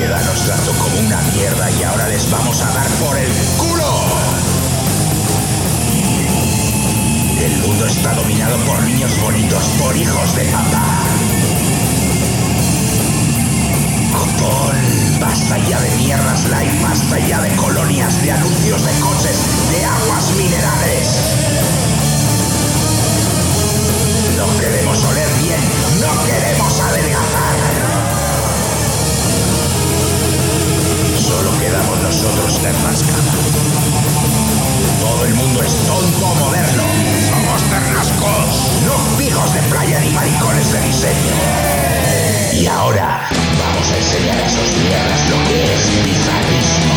sociedad nos trató como una mierda y ahora les vamos a dar por el culo. El mundo está dominado por niños bonitos, por hijos de papá. Copón, basta ya de mierdas light, basta ya de colonias, de anuncios de coches, de aguas minerales. No queremos oler bien, no queremos adelgazar. Solo quedamos nosotros, Ternasca. Todo el mundo es tonto moderno. Somos ternascos, no pijos de playa ni maricones de diseño. Y ahora vamos a enseñar a esos mierdas lo que es bizarrismo.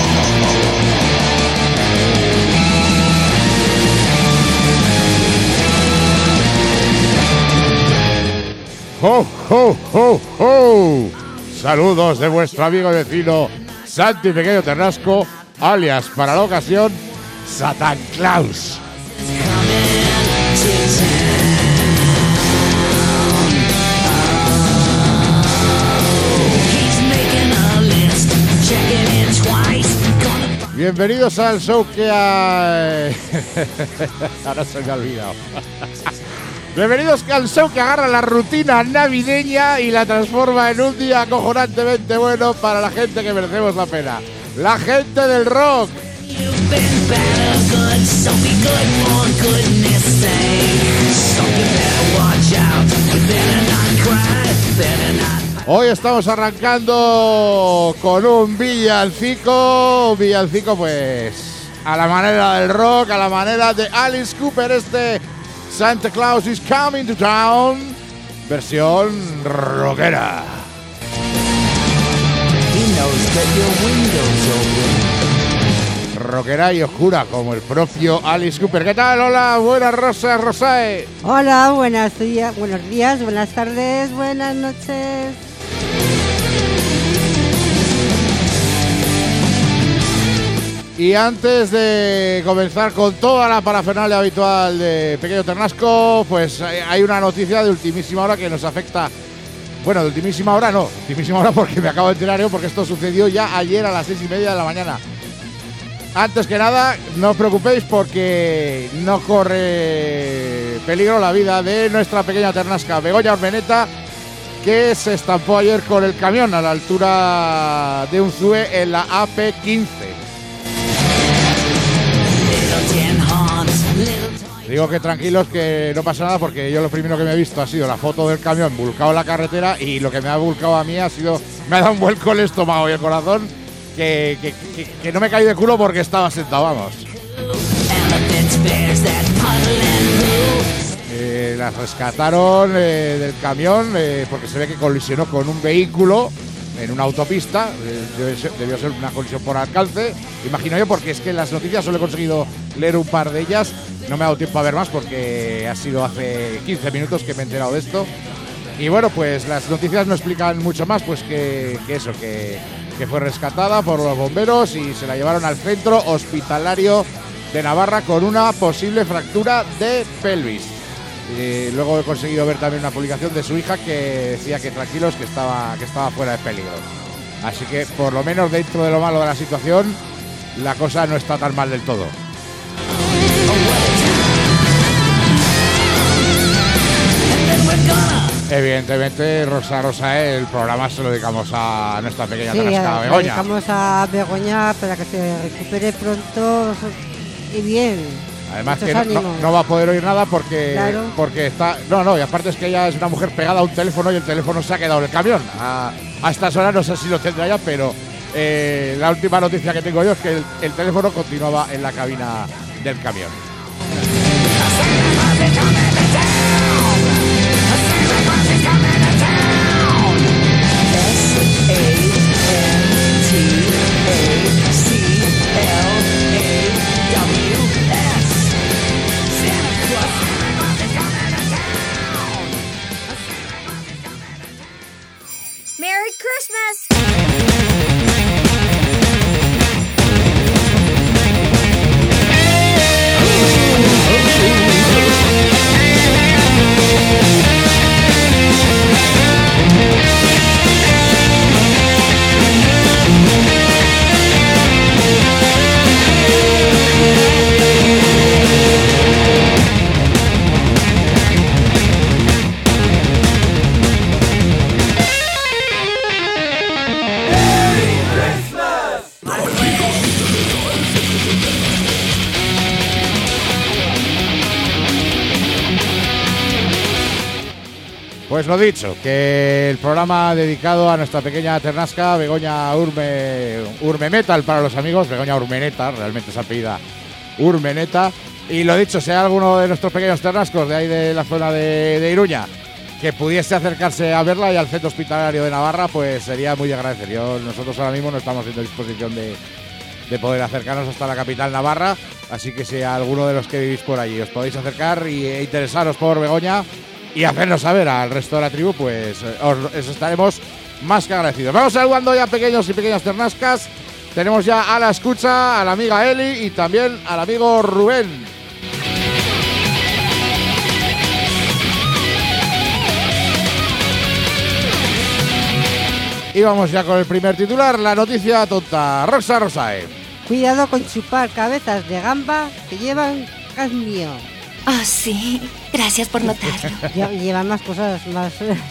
¡Ho, ho, ho, ho! Saludos de vuestro amigo y vecino Santi Pequeño Ternasco, alias para la ocasión Satan Claus. Bienvenidos al show que ha... Ahora se me ha olvidado. Bienvenidos al show que agarra la rutina navideña y la transforma en un día acojonantemente bueno para la gente que merecemos la pena. La gente del rock. Hoy estamos arrancando con un villancico pues a la manera del rock, a la manera de Alice Cooper, Santa Claus is Coming to Town, versión rockera. Rockera y oscura, como el propio Alice Cooper. ¿Qué tal? Hola, buenas Rosa, Rosae. Hola, buenos días, buenas tardes, buenas noches. Y antes de comenzar con toda la parafernalia habitual de Pequeño Ternasco, pues hay una noticia de ultimísima hora que nos afecta. Bueno, de ultimísima hora no, ultimísima hora porque me acabo de enterar yo, porque esto sucedió ya ayer a las 6:30 de la mañana. Antes que nada, no os preocupéis porque no corre peligro la vida de nuestra pequeña Ternasca, Begoña Ormeneta, que se estampó ayer con el camión a la altura de Unzué en la AP15. Digo que tranquilos, que no pasa nada, porque yo lo primero que me he visto ha sido la foto del camión volcado en la carretera, y lo que me ha volcado a mí me ha dado un vuelco el estómago y el corazón que no me caí de culo porque estaba sentado, vamos. Las rescataron del camión porque se ve que colisionó con un vehículo en una autopista. Debió ser una colisión por alcance, imagino yo, porque es que en las noticias solo he conseguido leer un par de ellas. No me ha dado tiempo a ver más porque ha sido hace 15 minutos que me he enterado de esto. Y bueno, pues las noticias no explican mucho más, pues que fue rescatada por los bomberos y se la llevaron al centro hospitalario de Navarra con una posible fractura de pelvis. Luego he conseguido ver también una publicación de su hija que decía que tranquilos, que estaba fuera de peligro. Así que por lo menos dentro de lo malo de la situación, la cosa no está tan mal del todo. Evidentemente, Rosa, el programa se lo dedicamos a nuestra pequeña Ternasca, Begoña. Sí, dedicamos a Begoña para que se recupere pronto y bien. Además que no va a poder oír nada porque, claro, porque está... No, y aparte es que ella es una mujer pegada a un teléfono y el teléfono se ha quedado en el camión. A estas horas no sé si lo tendrá ya, pero la última noticia que tengo yo es que el teléfono continuaba en la cabina del camión. Merry Christmas! Pues lo dicho, que el programa dedicado a nuestra pequeña ternasca, Begoña Urmemetal para los amigos, Begoña Urmeneta, realmente se apellida Urmeneta. Y lo dicho, si hay alguno de nuestros pequeños ternascos de ahí de la zona de Iruña que pudiese acercarse a verla y al centro hospitalario de Navarra, pues sería muy agradecido. Nosotros ahora mismo no estamos en disposición de poder acercarnos hasta la capital Navarra, así que si alguno de los que vivís por allí os podéis acercar e interesaros por Begoña y hacernos saber al resto de la tribu, pues os estaremos más que agradecidos. Vamos saludando ya pequeños y pequeñas ternascas. Tenemos ya a la escucha a la amiga Eli y también al amigo Rubén. Y vamos ya con el primer titular, la noticia tonta. Rosa Rosae. Cuidado con chupar cabezas de gamba que llevan cadmio. Oh, sí. Gracias por notarlo. Llevan más cosas, más...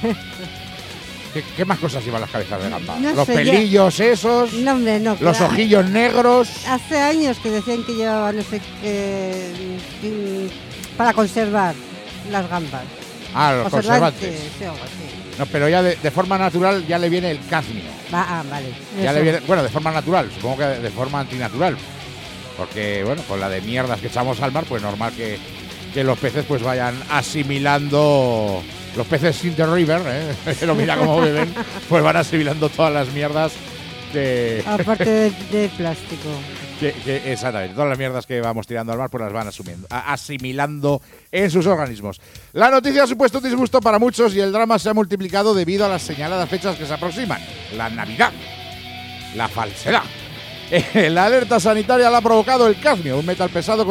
¿Qué más cosas llevan las cabezas de gamba? No Los sé, pelillos esos, No, hombre, no. los claro. ojillos negros. Hace años que decían que llevaba no sé qué... para conservar las gambas. Los conservantes. Sí, algo así. No, pero ya de forma natural ya le viene el cadmio. Vale. Ya Eso. le viene, bueno, de forma natural, supongo que de forma antinatural. Porque, bueno, con la de mierdas que echamos al mar, pues normal que los peces pues vayan asimilando. Los peces in the river, pero mira cómo beben, pues van asimilando todas las mierdas que... Aparte de plástico. Exactamente, todas las mierdas que vamos tirando al mar pues las van asimilando en sus organismos. La noticia ha supuesto un disgusto para muchos y el drama se ha multiplicado debido a las señaladas fechas que se aproximan. La Navidad, la falsedad. La alerta sanitaria la ha provocado el cadmio, un metal pesado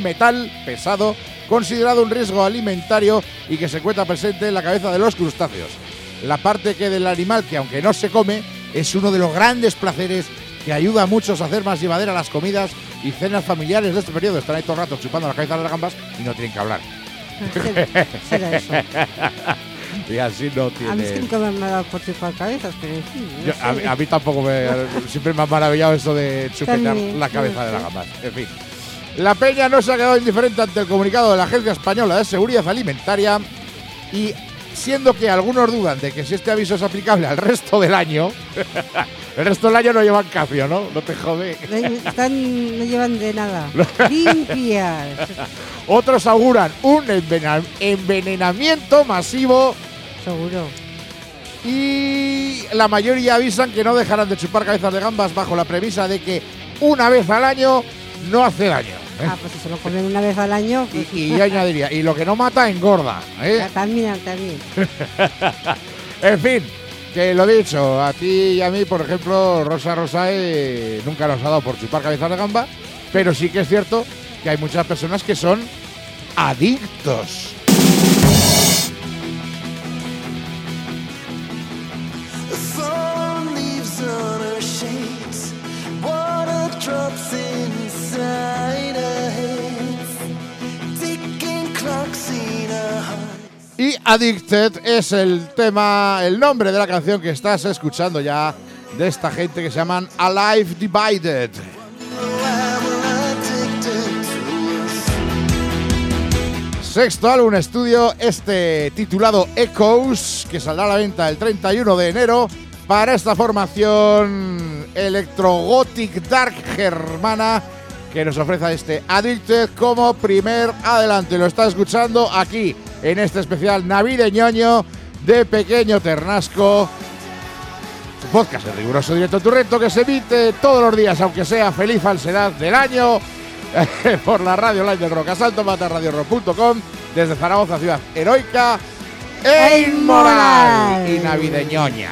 considerado un riesgo alimentario y que se encuentra presente en la cabeza de los crustáceos. La parte que del animal que, aunque no se come, es uno de los grandes placeres que ayuda a muchos a hacer más llevadera las comidas y cenas familiares de este periodo. Están ahí todo el rato chupando la cabeza de las gambas y no tienen que hablar. Será eso. Y así no A mí tiene... es que nunca me han dado por chupar cabezas, pero en fin. No sé. a mí tampoco siempre me ha maravillado eso de chupetear También, la cabeza sí. de las gambas. En fin. La Peña no se ha quedado indiferente ante el comunicado de la Agencia Española de Seguridad Alimentaria y siendo que algunos dudan de que si este aviso es aplicable al resto del año, el resto del año no llevan cadmio, ¿no? No te jode. No llevan de nada. Limpias. Otros auguran un envenenamiento masivo Seguro. y la mayoría avisan que no dejarán de chupar cabezas de gambas bajo la premisa de que una vez al año no hace daño. Pues si se lo comen una vez al año. Pues, Y yo añadiría, y lo que no mata engorda. También. En fin, que lo dicho, a ti y a mí, por ejemplo, Rosa Rosae nunca nos ha dado por chupar cabezas de gamba, pero sí que es cierto que hay muchas personas que son adictos. Y Addicted es el nombre de la canción que estás escuchando ya de esta gente que se llaman Alive Divided. Sexto álbum estudio, titulado Echoes, que saldrá a la venta el 31 de enero para esta formación electro-gothic dark germana que nos ofrece Addicted como primer adelanto. Y lo está escuchando aquí en este especial navideño de Pequeño Ternasco, tu podcast en riguroso directo en tu reto que se emite todos los días, aunque sea feliz falsedad del año, por la radio online del Rock Asalto, matarradiorock.com, desde Zaragoza, ciudad heroica e inmoral y navideñoña.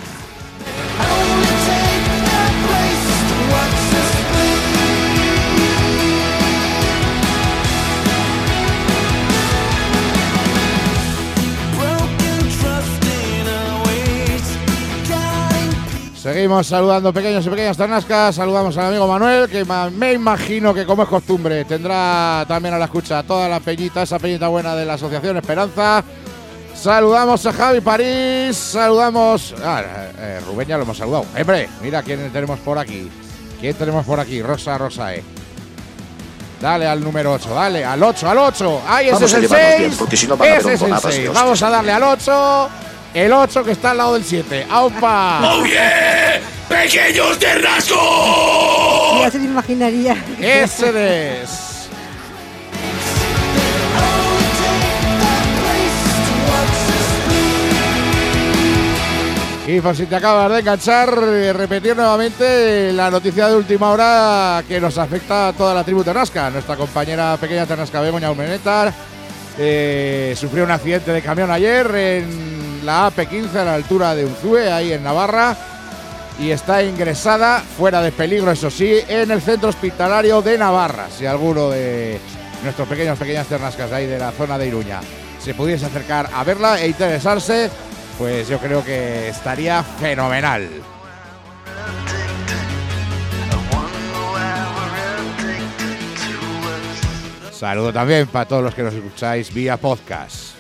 Seguimos saludando pequeños y pequeñas ternascas. Saludamos al amigo Manuel, que me imagino que, como es costumbre, tendrá también a la escucha toda la peñita, esa peñita buena de la Asociación Esperanza. Saludamos a Javi París, saludamos... Rubén ya lo hemos saludado. Hombre, mira quién tenemos por aquí. ¿Quién tenemos por aquí? Rosa Rosae. Dale al número 8, dale, al 8. ¡Ay, ese es el 6! Ese es el 6. Vamos a darle al 8. El 8 que está al lado del 7. ¡Aupa! ¡Oh, yeah! ¡Pequeños ternascos! Ya se me imaginaría. ¡Ese es! Y por si te acabas de enganchar, repetir nuevamente la noticia de última hora que nos afecta a toda la tribu ternasca. Nuestra compañera pequeña ternasca Begoña Urmenétar sufrió un accidente de camión ayer en la AP15 a la altura de Unzúe, ahí en Navarra, y está ingresada, fuera de peligro eso sí, en el centro hospitalario de Navarra. Si alguno de nuestros pequeñas ternascas de ahí de la zona de Iruña se pudiese acercar a verla e interesarse, pues yo creo que estaría fenomenal. Saludo también para todos los que nos escucháis vía podcast.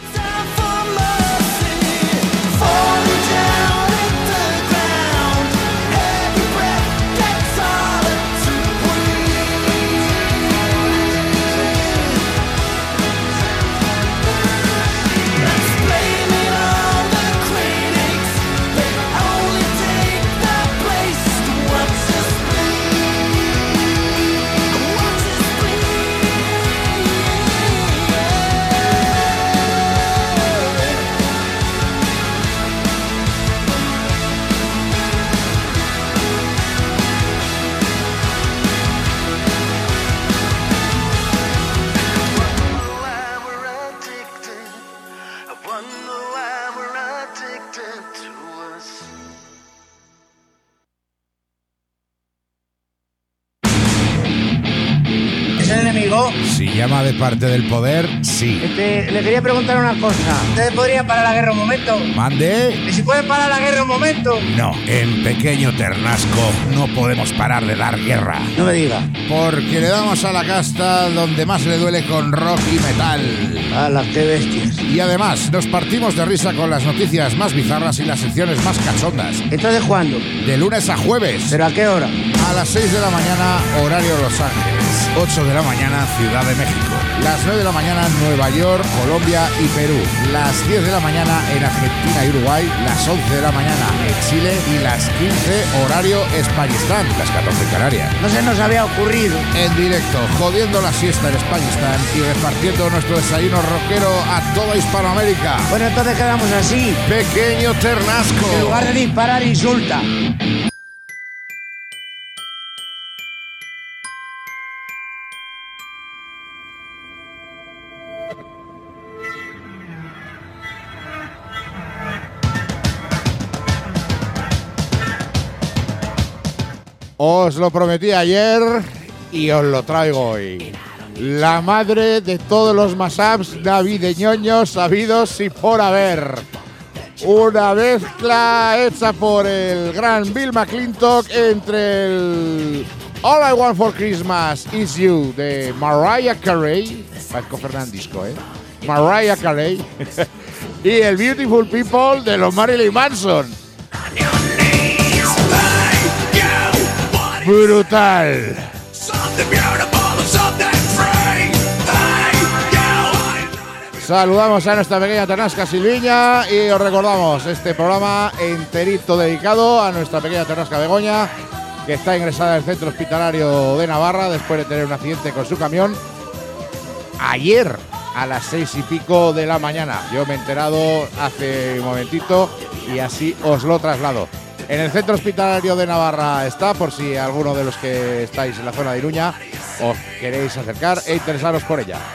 Si llama de parte del poder, sí. Le quería preguntar una cosa. ¿Ustedes podrían parar la guerra un momento? ¿Mande? ¿Y si pueden parar la guerra un momento? No, en Pequeño Ternasco no podemos parar de dar guerra. No me diga. Porque le damos a la casta donde más le duele con rock y metal. ¡Hala, qué bestias! Y además nos partimos de risa con las noticias más bizarras y las secciones más cachondas. ¿Entonces cuándo? De lunes a jueves. ¿Pero a qué hora? A las 6 de la mañana, horario Los Ángeles. 8 de la mañana, Ciudad de México. Las 9 de la mañana, Nueva York, Colombia y Perú. Las 10 de la mañana en Argentina y Uruguay. Las 11 de la mañana en Chile. Y las 15, horario Españistán. Las 14 en Canarias. No se nos había ocurrido. En directo, jodiendo la siesta en Españistán y repartiendo nuestro desayuno rockero a toda Hispanoamérica. Bueno, entonces quedamos así. Pequeño Ternasco. En lugar de disparar, insulta. Os lo prometí ayer y os lo traigo hoy. La madre de todos los mashups navideños sabidos y por haber. Una mezcla hecha por el gran Bill McClintock entre el All I Want for Christmas Is You de Mariah Carey. Parezco Fernandisco, Mariah Carey. Y el Beautiful People de los Marilyn Manson. Brutal. Saludamos a nuestra pequeña ternasca Silviña y os recordamos este programa enterito dedicado a nuestra pequeña ternasca Begoña, que está ingresada en el centro hospitalario de Navarra después de tener un accidente con su camión ayer a las 6 y pico de la mañana. Yo me he enterado hace un momentito y así os lo traslado. En el centro hospitalario de Navarra está, por si alguno de los que estáis en la zona de Iruña os queréis acercar e interesaros por ella.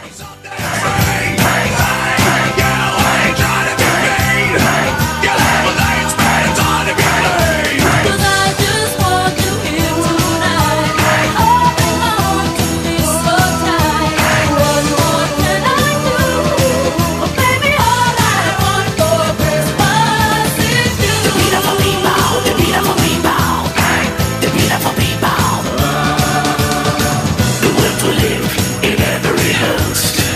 To live in every house.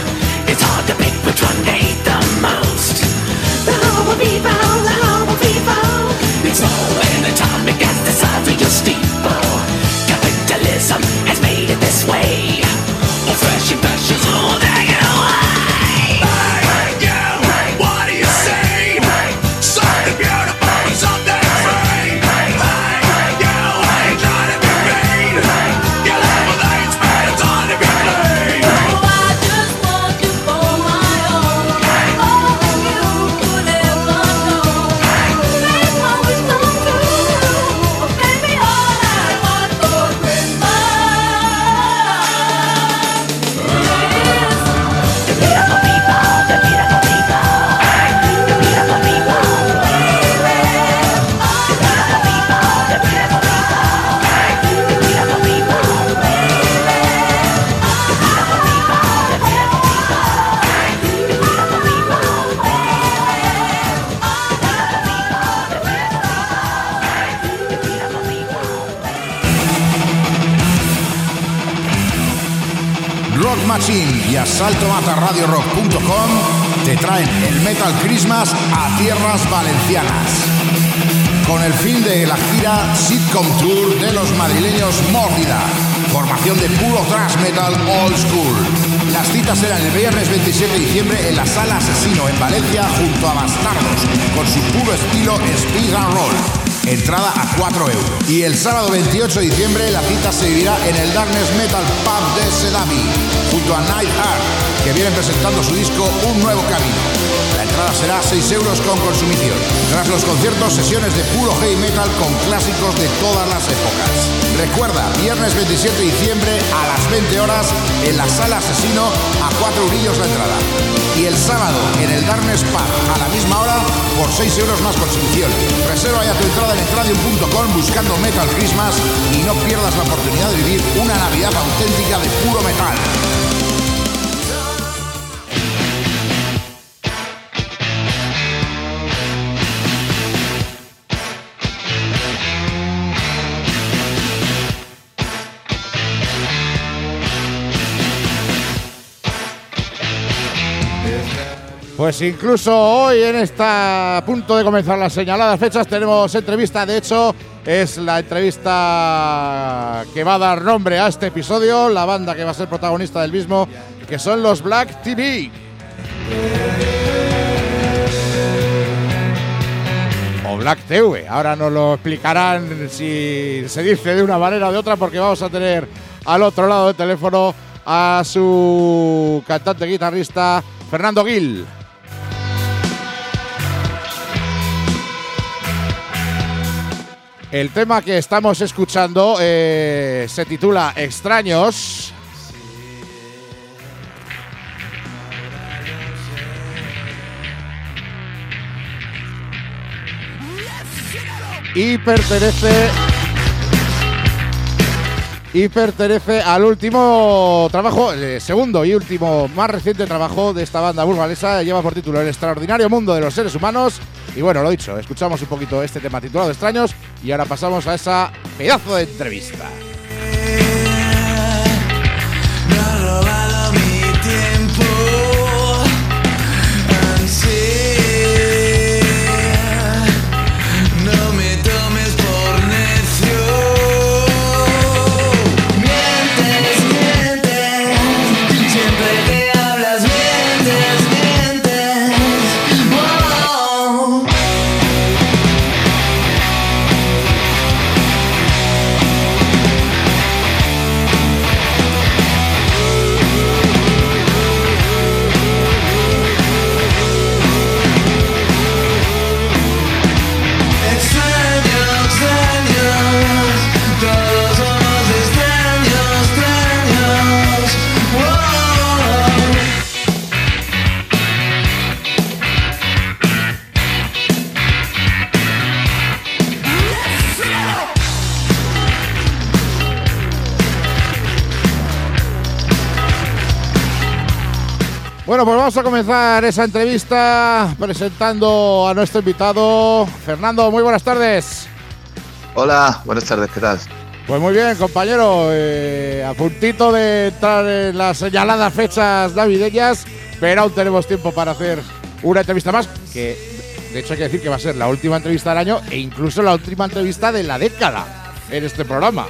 Rock Machine y asaltomatarradiorock.com te traen el Metal Christmas a tierras valencianas, con el fin de la gira Sitcom Tour de los madrileños Mórbida, formación de puro thrash metal old school. Las citas serán el viernes 27 de diciembre en la Sala Asesino en Valencia junto a Bastardos, con su puro estilo speed and roll. Entrada a 4 €. Y el sábado 28 de diciembre la cita se vivirá en el Darkness Metal Pub de Sedaví, junto a Night Art, que vienen presentando su disco Un Nuevo Camino. La entrada será 6 € con consumición. Tras los conciertos, sesiones de puro heavy metal con clásicos de todas las épocas. Recuerda, viernes 27 de diciembre a las 20 horas en la Sala Asesino, a 4 € la entrada. Y el sábado en el Darkness Pub a la misma hora por 6 € más consumición. Reserva ya tu entrada en entradium.com buscando Metal Christmas y no pierdas la oportunidad de vivir una Navidad auténtica de puro metal. Pues incluso hoy, en esta a punto de comenzar las señaladas fechas, tenemos entrevista. De hecho, es la entrevista que va a dar nombre a este episodio, la banda que va a ser protagonista del mismo, que son los Black TV. O Black TV. Ahora nos lo explicarán si se dice de una manera o de otra, porque vamos a tener al otro lado del teléfono a su cantante guitarrista, Fernando Gil. El tema que estamos escuchando se titula Extraños. Y pertenece al último trabajo, el segundo y último más reciente trabajo de esta banda burgalesa. Lleva por título El extraordinario mundo de los seres humanos. Y bueno, lo dicho, escuchamos un poquito este tema titulado Extraños y ahora pasamos a esa pedazo de entrevista. Me ha robado mi tiempo. No me tomes por necio. Mientes, siempre que hablas mientes. Wow. Bueno, pues vamos a comenzar esa entrevista presentando a nuestro invitado. Fernando, muy buenas tardes. Hola, buenas tardes, ¿qué tal? Pues muy bien, compañero, a puntito de entrar en las señaladas fechas navideñas, pero aún tenemos tiempo para hacer una entrevista más, que de hecho hay que decir que va a ser la última entrevista del año e incluso la última entrevista de la década en este programa.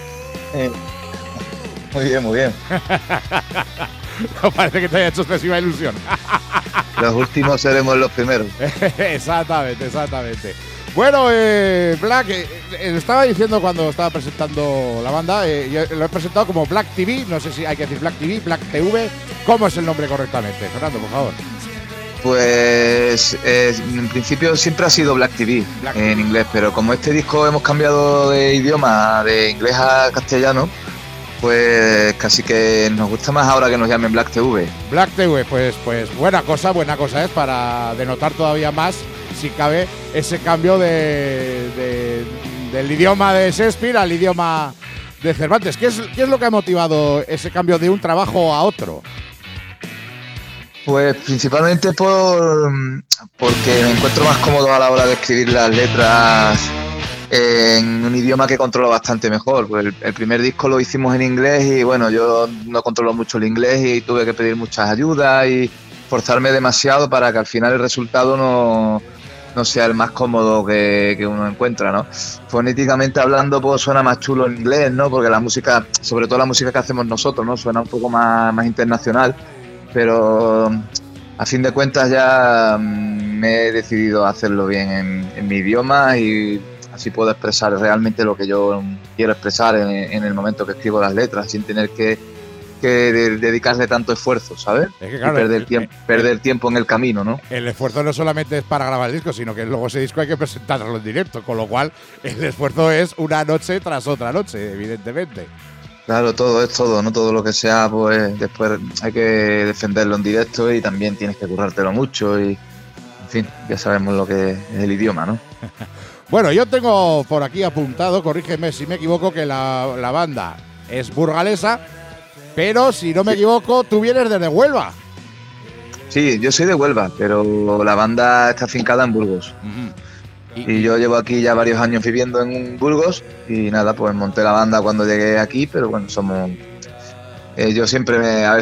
Muy bien, muy bien. No parece que te haya hecho excesiva ilusión. Los últimos seremos los primeros. Exactamente, exactamente. Bueno, Black, estaba diciendo cuando estaba presentando la banda, yo lo he presentado como Black TV, no sé si hay que decir Black TV, Black TV. ¿Cómo es el nombre correctamente? Fernando, por favor. Pues en principio siempre ha sido Black TV en inglés, pero como este disco hemos cambiado de idioma, de inglés a castellano, pues casi que nos gusta más ahora que nos llamen Black TV. Black TV, pues buena cosa es para denotar todavía más, si cabe, ese cambio del idioma de Shakespeare al idioma de Cervantes. ¿Qué es lo que ha motivado ese cambio de un trabajo a otro? Pues principalmente porque me encuentro más cómodo a la hora de escribir las letras en un idioma que controlo bastante mejor. Pues el primer disco lo hicimos en inglés y bueno, yo no controlo mucho el inglés y tuve que pedir muchas ayudas y forzarme demasiado para que al final el resultado no sea el más cómodo que uno encuentra, ¿no? Fonéticamente hablando, pues suena más chulo en inglés, ¿no? Porque la música, sobre todo la música que hacemos nosotros, ¿no? Suena un poco más internacional, pero a fin de cuentas ya me he decidido hacerlo bien en mi idioma y así puedo expresar realmente lo que yo quiero expresar en el momento que escribo las letras, sin tener que dedicarle tanto esfuerzo, ¿sabes? Es que, claro, y perder tiempo en el camino, ¿no? El esfuerzo no solamente es para grabar el disco, sino que luego ese disco hay que presentarlo en directo, con lo cual el esfuerzo es una noche tras otra noche, evidentemente. Claro, todo es todo, no todo lo que sea, pues después hay que defenderlo en directo y también tienes que currártelo mucho y, en fin, ya sabemos lo que es el idioma, ¿no? Bueno, yo tengo por aquí apuntado, corrígeme si me equivoco, que la banda es burgalesa, pero si no me equivoco, tú vienes desde Huelva. Sí, yo soy de Huelva, pero la banda está afincada en Burgos. Y yo llevo aquí ya varios años viviendo en Burgos y nada, pues monté la banda cuando llegué aquí, pero bueno, somos... yo siempre,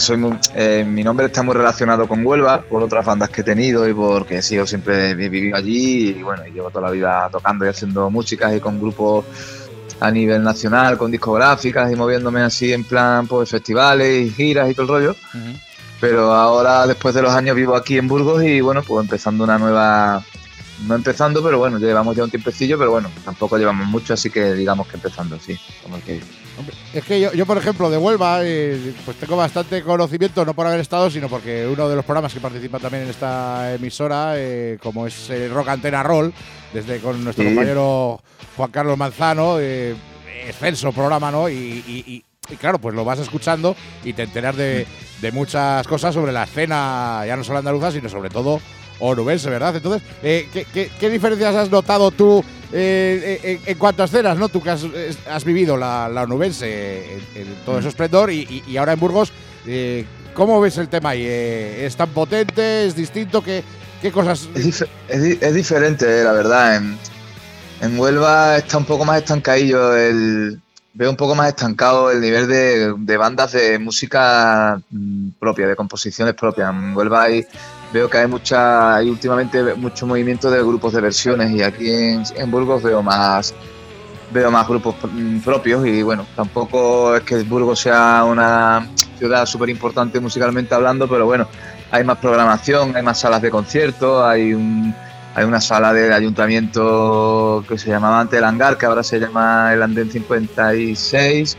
mi nombre está muy relacionado con Huelva, por otras bandas que he tenido y porque sí, yo siempre he vivido allí y bueno, y llevo toda la vida tocando y haciendo músicas y con grupos a nivel nacional, con discográficas y moviéndome así en plan, pues festivales y giras y todo el rollo. Pero ahora, después de los años, vivo aquí en Burgos y bueno, pues empezando una nueva... No empezando, pero bueno, llevamos ya un tiempecillo, pero bueno, tampoco llevamos mucho, así que digamos que empezando, sí. Como el que... Hombre, es que yo, por ejemplo, de Huelva, pues tengo bastante conocimiento, no por haber estado, sino porque uno de los programas que participa también en esta emisora, como es Rock Antena Roll, desde con nuestro compañero Juan Carlos Manzano, excelso programa, ¿no? Y claro, pues lo vas escuchando y te enteras de muchas cosas sobre la escena, ya no solo andaluza, sino sobre todo onubense, ¿verdad? Entonces, ¿qué diferencias has notado tú en cuanto a escenas, ¿no? Tú que has vivido la onubense en todo su esplendor y ahora en Burgos, ¿cómo ves el tema ahí? ¿Es tan potente? ¿Es distinto? ¿Qué cosas...? Es diferente, la verdad. En Huelva está un poco más estancadillo veo un poco más estancado el nivel de bandas de música propia, de composiciones propias. En Huelva veo que hay últimamente mucho movimiento de grupos de versiones y aquí en Burgos veo más grupos propios y bueno, tampoco es que Burgos sea una ciudad súper importante musicalmente hablando, pero bueno, hay más programación, hay más salas de conciertos, hay una sala del ayuntamiento que se llamaba antes el Hangar, que ahora se llama el Andén 56,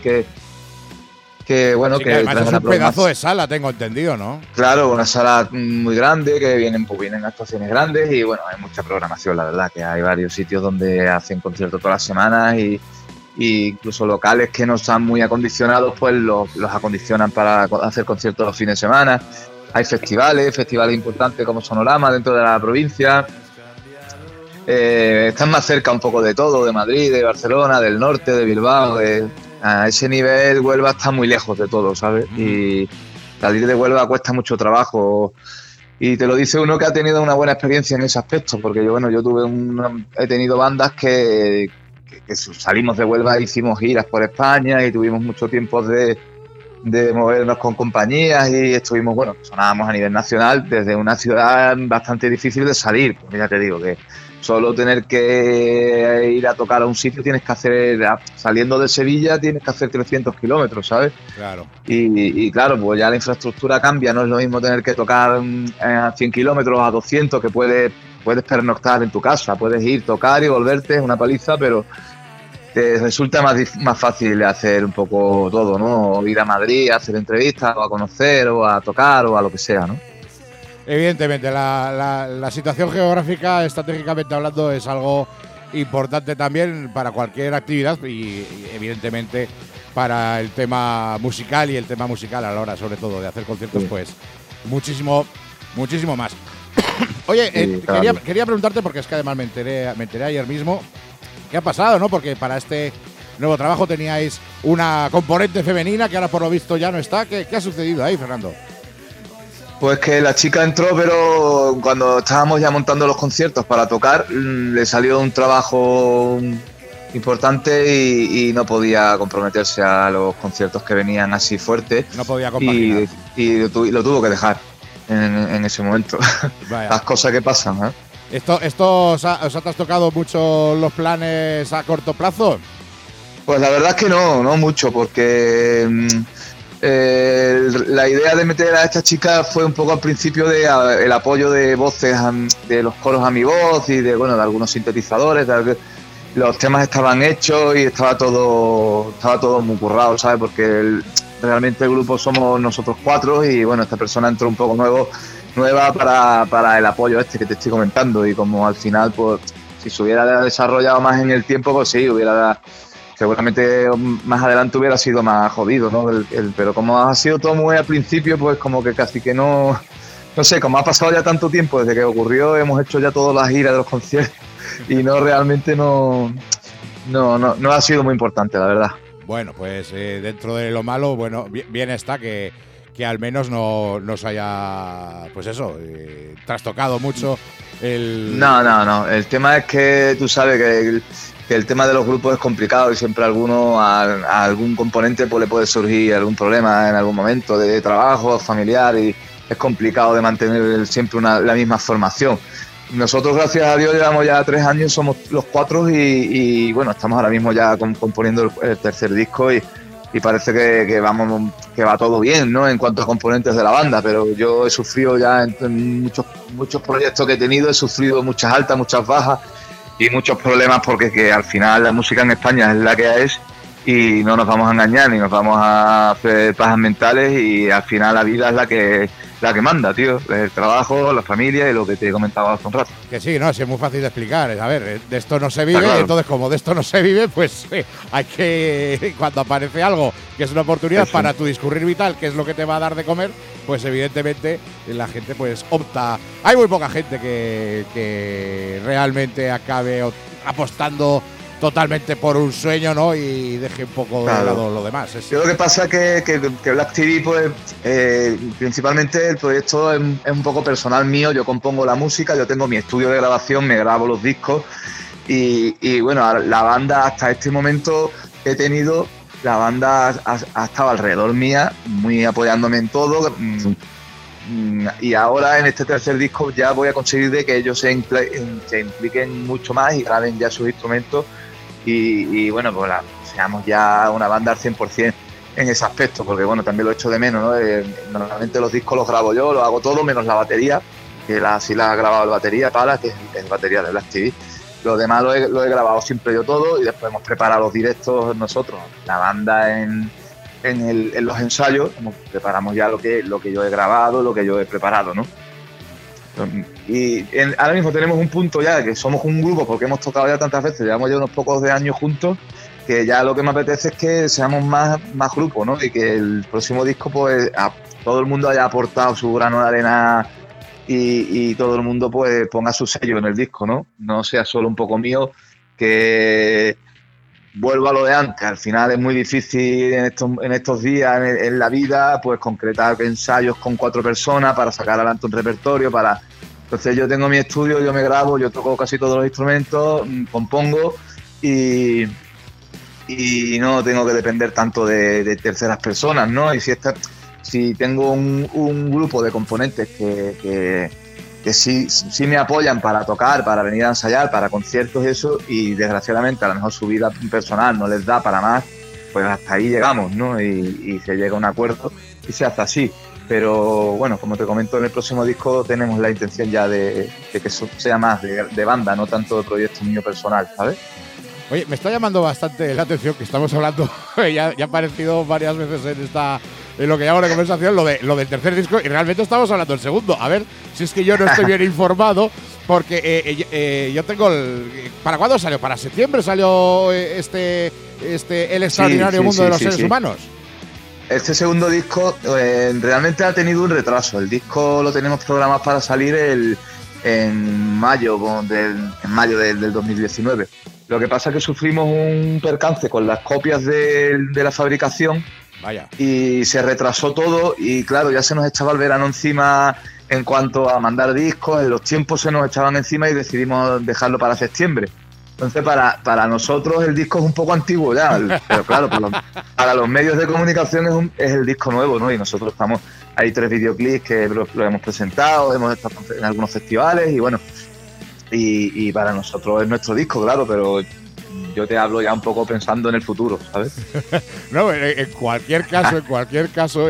que bueno, sí, que además es un pedazo de sala, tengo entendido, ¿no? Claro, una sala muy grande, que vienen actuaciones grandes y bueno, hay mucha programación, la verdad, que hay varios sitios donde hacen conciertos todas las semanas y incluso locales que no están muy acondicionados, pues los acondicionan para hacer conciertos los fines de semana. Hay festivales importantes como Sonorama dentro de la provincia. Están más cerca un poco de todo, de Madrid, de Barcelona, del norte, de Bilbao. A ese nivel Huelva está muy lejos de todo, ¿sabes? Y salir de Huelva cuesta mucho trabajo. Y te lo dice uno que ha tenido una buena experiencia en ese aspecto, porque yo he tenido bandas que salimos de Huelva, hicimos giras por España y tuvimos mucho tiempo de movernos con compañías y estuvimos, bueno, sonábamos a nivel nacional desde una ciudad bastante difícil de salir, porque ya te digo que solo tener que ir a tocar a un sitio tienes que hacer, saliendo de Sevilla tienes que hacer 300 kilómetros, ¿sabes? Claro. Y claro, pues ya la infraestructura cambia, no es lo mismo tener que tocar a 100 kilómetros, a 200, que puedes pernoctar en tu casa, puedes ir, tocar y volverte, es una paliza, pero te resulta más fácil hacer un poco todo, ¿no? O ir a Madrid a hacer entrevistas, o a conocer, o a tocar, o a lo que sea, ¿no? Evidentemente, la situación geográfica, estratégicamente hablando, es algo importante también para cualquier actividad y evidentemente para el tema musical y el tema musical a la hora, sobre todo, de hacer conciertos, pues muchísimo más. Oye, claro. quería preguntarte, porque es que además me enteré ayer mismo, ¿qué ha pasado, no? Porque para este nuevo trabajo teníais una componente femenina que ahora por lo visto ya no está. ¿Qué ha sucedido ahí, Fernando? Pues que la chica entró, pero cuando estábamos ya montando los conciertos para tocar, le salió un trabajo importante y no podía comprometerse a los conciertos que venían así fuertes. No podía compaginar. Y lo tuvo que dejar en ese momento. Vaya. Las cosas que pasan, ¿eh? ¿Esto os ha trastocado mucho los planes a corto plazo? Pues la verdad es que no mucho, porque la idea de meter a esta chica fue un poco al principio el apoyo de voces de los coros a mi voz y de algunos sintetizadores. Los temas estaban hechos y estaba todo muy currado, ¿sabes? Porque realmente el grupo somos nosotros 4 y bueno, esta persona entró un poco nueva para el apoyo que te estoy comentando, y como al final, pues si se hubiera desarrollado más en el tiempo, pues sí, seguramente más adelante hubiera sido más jodido, ¿no? Pero como ha sido todo muy al principio, pues como que casi que no sé, como ha pasado ya tanto tiempo desde que ocurrió, hemos hecho ya todas las giras de los conciertos y realmente no ha sido muy importante, la verdad. Bueno, pues dentro de lo malo, bueno, bien está que al menos no nos haya, pues eso, trastocado mucho el... No. El tema es que tú sabes que el tema de los grupos es complicado y siempre a algún componente pues le puede surgir algún problema en algún momento de trabajo, familiar, y es complicado de mantener siempre la misma formación. Nosotros, gracias a Dios, llevamos ya 3 años, somos los 4 y bueno, estamos ahora mismo ya componiendo el tercer disco y parece que va todo bien, ¿no? En cuanto a componentes de la banda, pero yo he sufrido ya en muchos proyectos que he tenido, he sufrido muchas altas, muchas bajas y muchos problemas, porque que al final la música en España es la que es y no nos vamos a engañar ni nos vamos a hacer pajas mentales, y al final la vida es la que manda, tío, el trabajo, la familia y lo que te he comentado hace un rato. Que sí, no, es muy fácil de explicar. A ver, de esto no se vive, claro. Entonces como de esto no se vive, pues hay que, cuando aparece algo que es una oportunidad para tu discurrir vital, que es lo que te va a dar de comer, pues evidentemente la gente pues opta. Hay muy poca gente que realmente acabe apostando totalmente por un sueño, ¿no? Y deje un poco de lado lo demás. Yo lo que pasa es que Black TV, pues, principalmente el proyecto es un poco personal mío. Yo compongo la música, yo tengo mi estudio de grabación, me grabo los discos y bueno, la banda hasta este momento que he tenido, la banda ha estado alrededor mía, muy apoyándome en todo. Y ahora en este tercer disco ya voy a conseguir de que ellos se impliquen mucho más y graben ya sus instrumentos y bueno, pues seamos ya una banda al 100% en ese aspecto, porque bueno, también lo echo de menos, ¿no? Normalmente los discos los grabo yo, los hago todo menos la batería, que sí la ha grabado el batería, Pala, que es batería de Black TV. Lo demás lo he grabado siempre yo todo y después hemos preparado los directos nosotros, la banda en los ensayos, preparamos ya lo que yo he grabado, lo que yo he preparado, ¿no? Y ahora mismo tenemos un punto ya que somos un grupo, porque hemos tocado ya tantas veces, llevamos ya unos pocos de años juntos, que ya lo que me apetece es que seamos más grupo, ¿no? Y que el próximo disco pues todo el mundo haya aportado su grano de arena y todo el mundo pues ponga su sello en el disco, ¿no? No sea solo un poco mío, que vuelvo a lo de antes. Al final es muy difícil en estos días en la vida pues concretar ensayos con 4 personas para sacar adelante un repertorio. Entonces yo tengo mi estudio, yo me grabo, yo toco casi todos los instrumentos, compongo y no tengo que depender tanto de terceras personas, ¿no? Y si tengo un grupo de componentes que sí me apoyan para tocar, para venir a ensayar, para conciertos y eso, y desgraciadamente a lo mejor su vida personal no les da para más, pues hasta ahí llegamos, ¿no? Y se llega a un acuerdo y se hace así. Pero bueno, como te comento, en el próximo disco tenemos la intención ya de que eso sea más de banda, no tanto de proyecto mío personal, ¿sabes? Oye, me está llamando bastante la atención que estamos hablando, ya ha aparecido varias veces en lo que llamo la conversación, lo del tercer disco, y realmente estamos hablando del segundo. A ver si es que yo no estoy bien informado, porque yo tengo ¿para cuándo salió? ¿Para septiembre salió El extraordinario mundo de los seres humanos? Este segundo disco realmente ha tenido un retraso. El disco lo tenemos programado para salir en mayo del 2019. Lo que pasa es que sufrimos un percance con las copias de la fabricación. Vaya. Y se retrasó todo y claro, ya se nos echaba el verano encima en cuanto a mandar discos, en los tiempos se nos echaban encima y decidimos dejarlo para septiembre. Entonces, para nosotros el disco es un poco antiguo ya, pero claro, para los medios de comunicación es el disco nuevo, ¿no? Y nosotros hay 3 videoclips que lo hemos presentado, hemos estado en algunos festivales y bueno, y para nosotros es nuestro disco, claro, pero yo te hablo ya un poco pensando en el futuro, ¿sabes? No, en cualquier caso,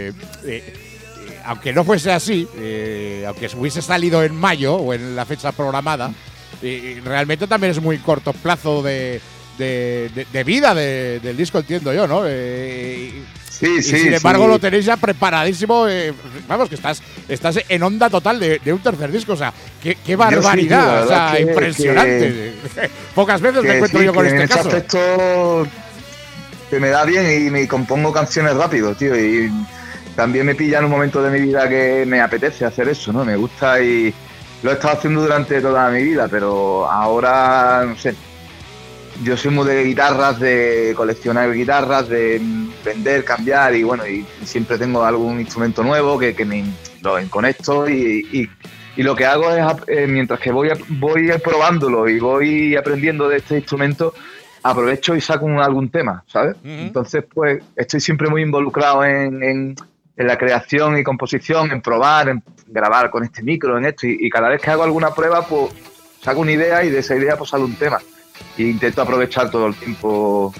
aunque no fuese así, aunque hubiese salido en mayo o en la fecha programada, realmente también es muy corto plazo de vida del disco, entiendo yo, ¿no? Sí, sin embargo, lo tenéis ya preparadísimo. Vamos, que estás en onda total de un tercer disco. O sea, qué barbaridad. O sea, impresionante. Pocas veces me encuentro yo con este caso. En ese aspecto que me da bien y me compongo canciones rápido, tío. Y también me pilla en un momento de mi vida que me apetece hacer eso, ¿no? Me gusta y lo he estado haciendo durante toda mi vida, pero ahora, no sé. Yo soy muy de guitarras, de coleccionar guitarras, de vender, cambiar y bueno, y siempre tengo algún instrumento nuevo que lo conecto y lo que hago es, mientras que voy probándolo y voy aprendiendo de este instrumento, aprovecho y saco algún tema, ¿sabes? Uh-huh. Entonces, pues, estoy siempre muy involucrado en la creación y composición, en probar, en grabar con este micro, en esto, y cada vez que hago alguna prueba, pues, saco una idea y de esa idea, pues, sale un tema. E intento aprovechar todo el tiempo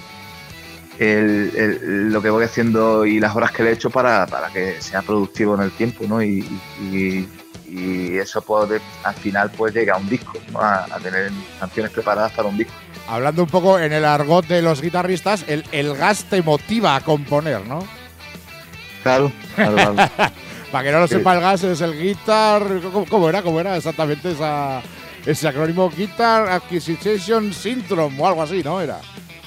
lo que voy haciendo y las horas que le he hecho para que sea productivo en el tiempo, ¿no? Y eso puede, al final pues llega a un disco, ¿no? A tener canciones preparadas para un disco. Hablando un poco en el argot de los guitarristas, el gas te motiva a componer, ¿no? Claro. Para que no lo sepa, el gas es el guitar... ¿Cómo era exactamente ese acrónimo? Guitar Acquisition Syndrome o algo así, ¿no? Era.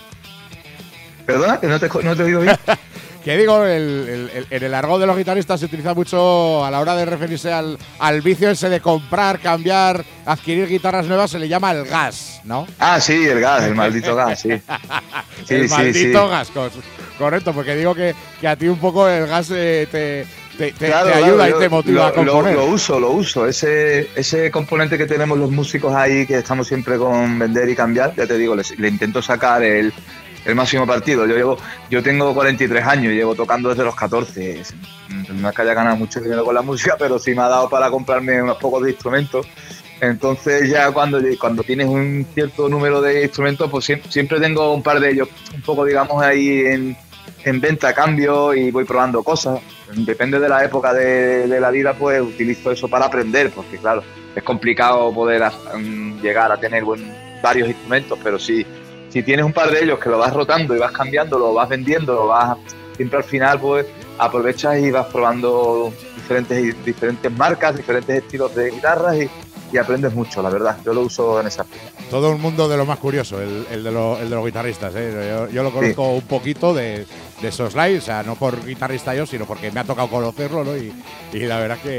Perdona, que no te digo bien. Que digo, en el argot de los guitarristas se utiliza mucho a la hora de referirse al vicio ese de comprar, cambiar, adquirir guitarras nuevas, se le llama el gas, ¿no? Ah, sí, el gas, el maldito gas, sí. El maldito gas, correcto, porque digo que a ti un poco el gas te ayuda y te motiva a componer. Lo uso. Ese componente que tenemos los músicos ahí, que estamos siempre con vender y cambiar, ya te digo, le intento sacar el máximo partido. Yo tengo 43 años, llevo tocando desde los 14. No es que haya ganado mucho dinero con la música, pero sí me ha dado para comprarme unos pocos de instrumentos. Entonces ya cuando tienes un cierto número de instrumentos, pues siempre tengo un par de ellos, un poco digamos ahí en venta a cambio, y voy probando cosas. Depende de la época de la vida, pues utilizo eso para aprender, porque claro, es complicado poder llegar a tener varios instrumentos, pero si tienes un par de ellos que lo vas rotando y vas cambiando, lo vas vendiendo, siempre al final pues aprovechas y vas probando diferentes marcas, diferentes estilos de guitarras y aprendes mucho, la verdad. Yo lo uso en esa aspecto. Todo un mundo de lo más curioso, el de los guitarristas, ¿eh? Yo lo conozco un poquito de Soslay, o sea, no por guitarrista yo, sino porque me ha tocado conocerlo, ¿no? Y la verdad que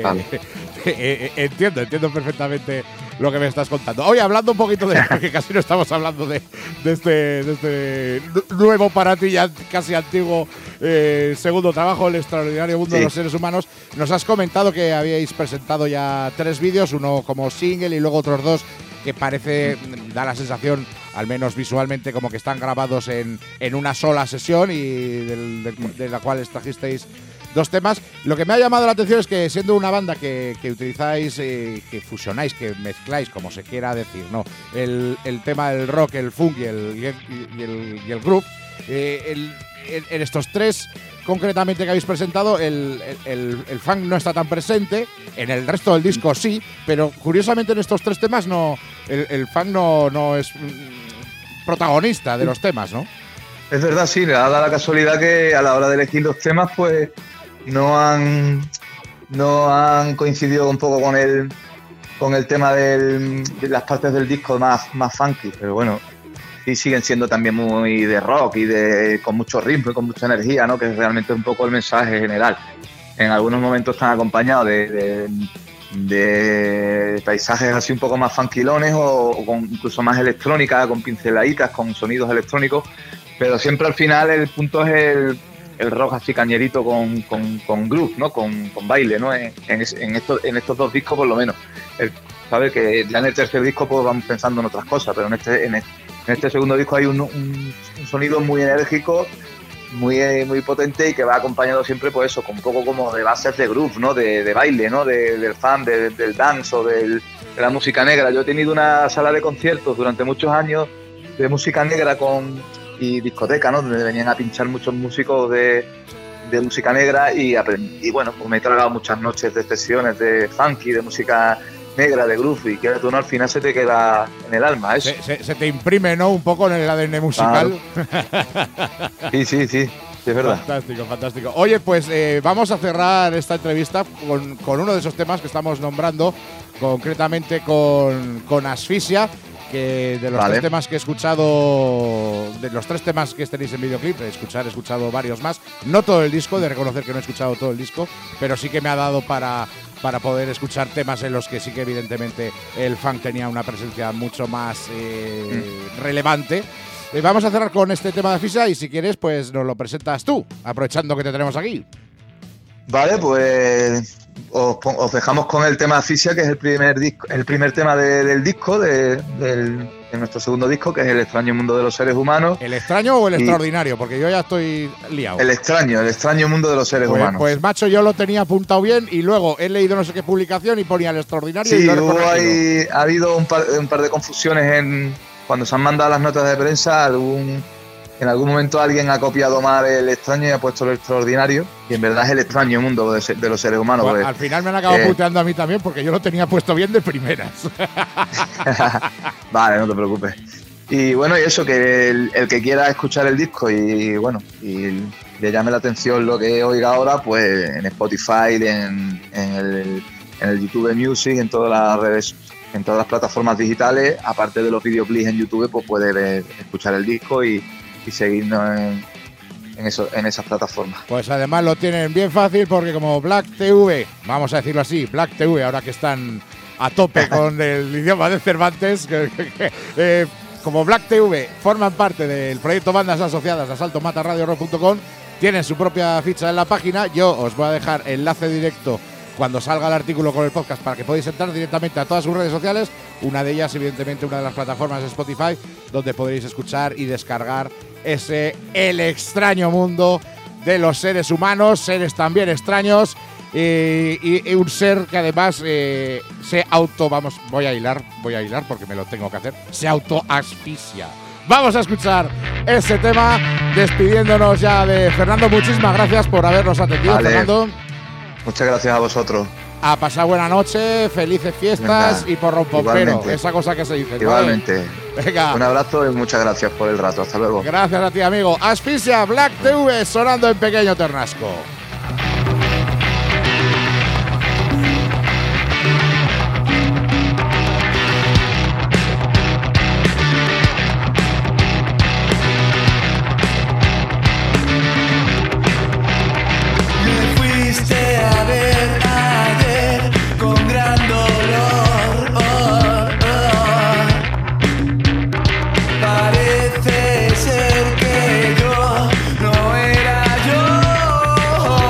entiendo perfectamente lo que me estás contando. Oye, hablando un poquito porque casi no estamos hablando de este nuevo para ti, ya casi antiguo segundo trabajo, El extraordinario mundo de los seres humanos, nos has comentado que habíais presentado ya 3 vídeos, uno como single y luego otros 2 que da la sensación, al menos visualmente, como que están grabados en una sola sesión y de la cual trajisteis 2 temas. Lo que me ha llamado la atención es que, siendo una banda que utilizáis, que fusionáis, que mezcláis, como se quiera decir, ¿no? El tema del rock, el funk y el groove, en estos 3 concretamente que habéis presentado, el funk no está tan presente. En el resto del disco sí, pero curiosamente en estos 3 temas el funk no es protagonista de los temas, ¿no? Es verdad, sí, le ha dado la casualidad que a la hora de elegir los temas, pues no han coincidido un poco con el tema de las partes del disco más funky, pero bueno, sí siguen siendo también muy de rock y con mucho ritmo y con mucha energía, ¿no? Que es realmente un poco el mensaje general. En algunos momentos están acompañados de paisajes así un poco más funkilones o con incluso más electrónica, con pinceladitas, con sonidos electrónicos, pero siempre al final el punto es el rock así cañerito con groove, ¿no? Con baile, ¿no? En estos 2 discos por lo menos. ¿sabes? Que ya en el tercer disco pues vamos pensando en otras cosas, pero en este segundo disco hay un sonido muy enérgico, muy potente y que va acompañado siempre, pues eso, con un poco como de bases de groove, ¿no? De baile, ¿no? Del funk, del dance o de la música negra. Yo he tenido una sala de conciertos durante muchos años de música negra y discoteca, ¿no? Donde venían a pinchar muchos músicos de música negra y bueno, pues me he tragado muchas noches de sesiones de funky, de música negra, de groove, y que tú no, al final se te queda en el alma eso. Se te imprime, ¿no? Un poco en el ADN musical. Claro. Sí, es verdad. Fantástico. Oye, pues vamos a cerrar esta entrevista con uno de esos temas que estamos nombrando, concretamente con Asfixia, que de los tres temas que he escuchado, de los 3 temas que tenéis en videoclip, he escuchado varios más. No todo el disco, de reconocer que no he escuchado todo el disco, pero sí que me ha dado para poder escuchar temas en los que sí que evidentemente el funk tenía una presencia mucho más relevante. Vamos a cerrar con este tema de Asfixia y si quieres pues nos lo presentas tú, aprovechando que te tenemos aquí. Vale, pues os dejamos con el tema Asfixia, que es el primer tema del disco, de nuestro segundo disco, que es El extraño mundo de los seres humanos. ¿El extraño o el extraordinario? Porque yo ya estoy liado. El extraño mundo de los seres humanos. Pues macho, yo lo tenía apuntado bien y luego he leído no sé qué publicación y ponía el extraordinario. Sí, y lo he ha habido un par de confusiones cuando se han mandado las notas de prensa. En algún momento alguien ha copiado mal el extraño y ha puesto el extraordinario, y en verdad es el extraño mundo de los seres humanos. Pues, al final me han acabado puteando a mí también porque yo lo tenía puesto bien de primeras. Vale, no te preocupes. Y bueno, y eso, que el que quiera escuchar el disco y bueno, y le llame la atención lo que oiga ahora, pues en Spotify, en el YouTube Music, en todas las redes, en todas las plataformas digitales, aparte de los videoclips en YouTube, pues puede escuchar el disco y seguirnos en esas plataformas. Pues además lo tienen bien fácil porque como Black TV, vamos a decirlo así, Black TV, ahora que están a tope con el idioma de Cervantes, como Black TV forman parte del proyecto Bandas Asociadas de asaltomatarradiorock.com, tienen su propia ficha en la página. Yo os voy a dejar enlace directo cuando salga el artículo con el podcast para que podáis entrar directamente a todas sus redes sociales. Una de ellas, evidentemente, una de las plataformas de Spotify, donde podréis escuchar y descargar El extraño mundo de los seres humanos, seres también extraños, y un ser que además voy a hilar porque me lo tengo que hacer, se autoasfixia. Vamos a escuchar ese tema, despidiéndonos ya de Fernando. Muchísimas gracias por habernos atendido, Fernando. Muchas gracias a vosotros. A pasar buena noche, felices fiestas. Venga, y por rompompero, esa cosa que se dice. Igualmente. Venga. Un abrazo y muchas gracias por el rato. Hasta luego. Gracias a ti, amigo. Asfixia, Black TV, sonando en Pequeño Ternasco. Parece ser que yo no era yo.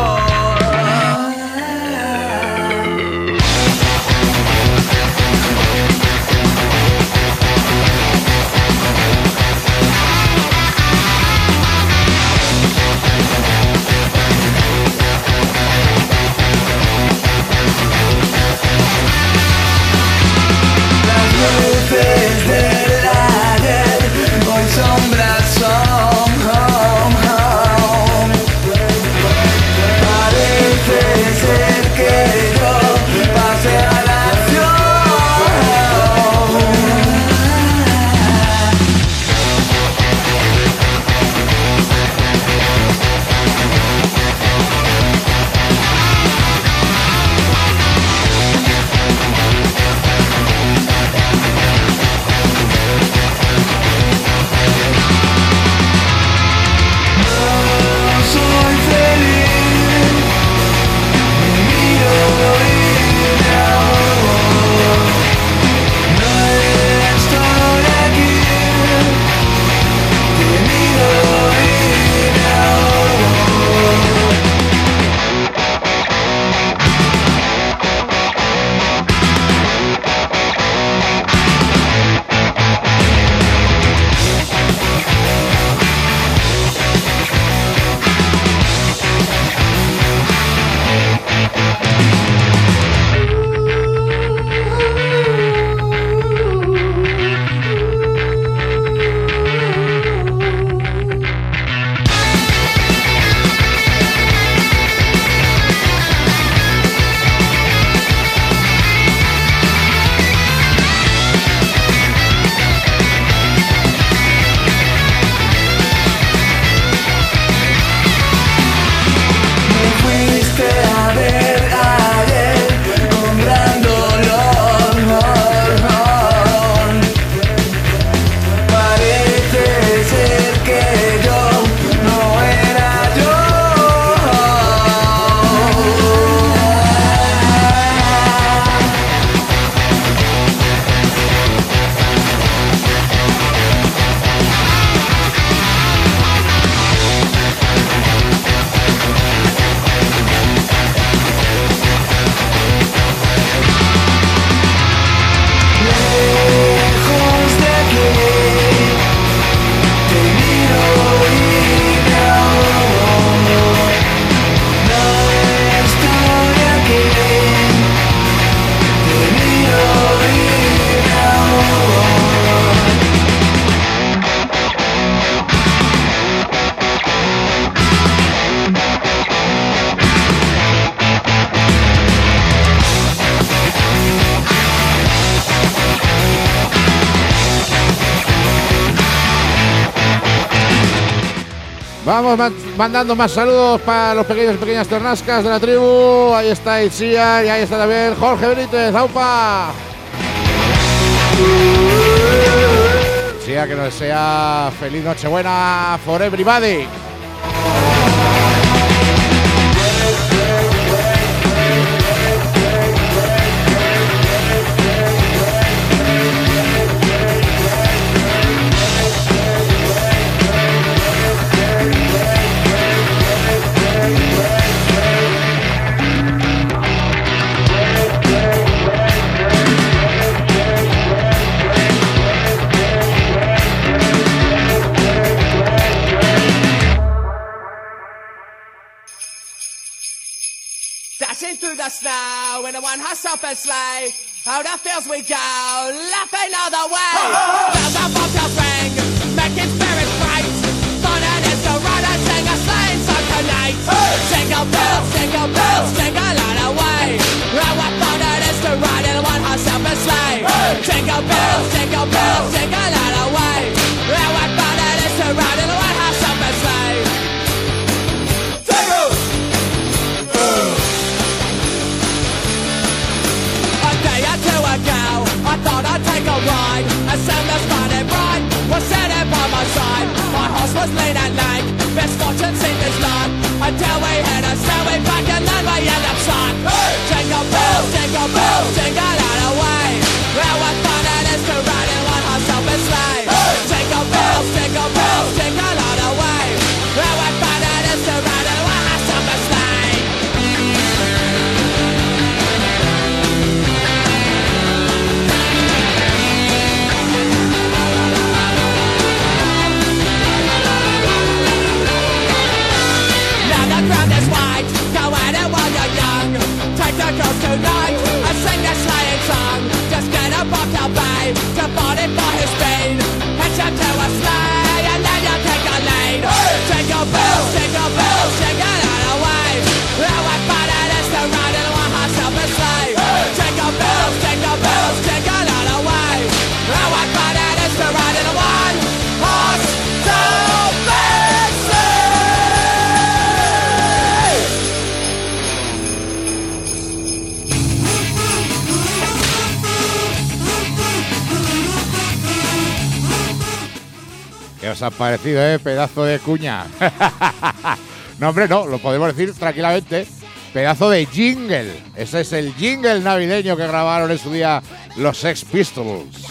Vamos mandando más saludos para los pequeños y pequeñas ternascas de la tribu. Ahí está Itziar y ahí está también Jorge Benítez. ¡Aupa! Itziar, que nos desea feliz Nochebuena for everybody. Dashing through the snow in a one-horse open sleigh. Oh, the fields we go, laughing all the way. Bells on bobtails ring, making spirits bright. Fun it is to ride and sing a sleighing song tonight. Jingle bells, jingle all the way. Oh, what fun it is to ride in a one-horse open sleigh. Jingle bells, jingle all the way. Oh, what fun it is to ride in a one-horse open sleigh. Jingle! Ago, I thought I'd take a ride. As soon as running right was sitting by my side. My horse was lean and lank, misfortune seemed his luck. Until we hit a stairway back and then we end up stuck. Jingle bells, jingle all the way. Well, what fun it is to ride in one horse open sleigh. Jingle bells, jingle all the way. Well, what fun it is to ride in one horse open sleigh. Ground is white, go at it while you're young. Take the girls tonight and sing their sleighing song. Just get a bobtail babe to body for his speed. Hitch him to a sleigh and then you take a lead. Jingle bells, jingle all the way. Oh, what fun it is to ride in a one-horse open sleigh. Jingle bells, jingle all the way. Oh, what fun it is to ride in a one-horse open sleigh. ¿Qué os ha parecido, pedazo de cuña? No, hombre, no, lo podemos decir tranquilamente. Pedazo de jingle. Ese es el jingle navideño que grabaron en su día los Sex Pistols.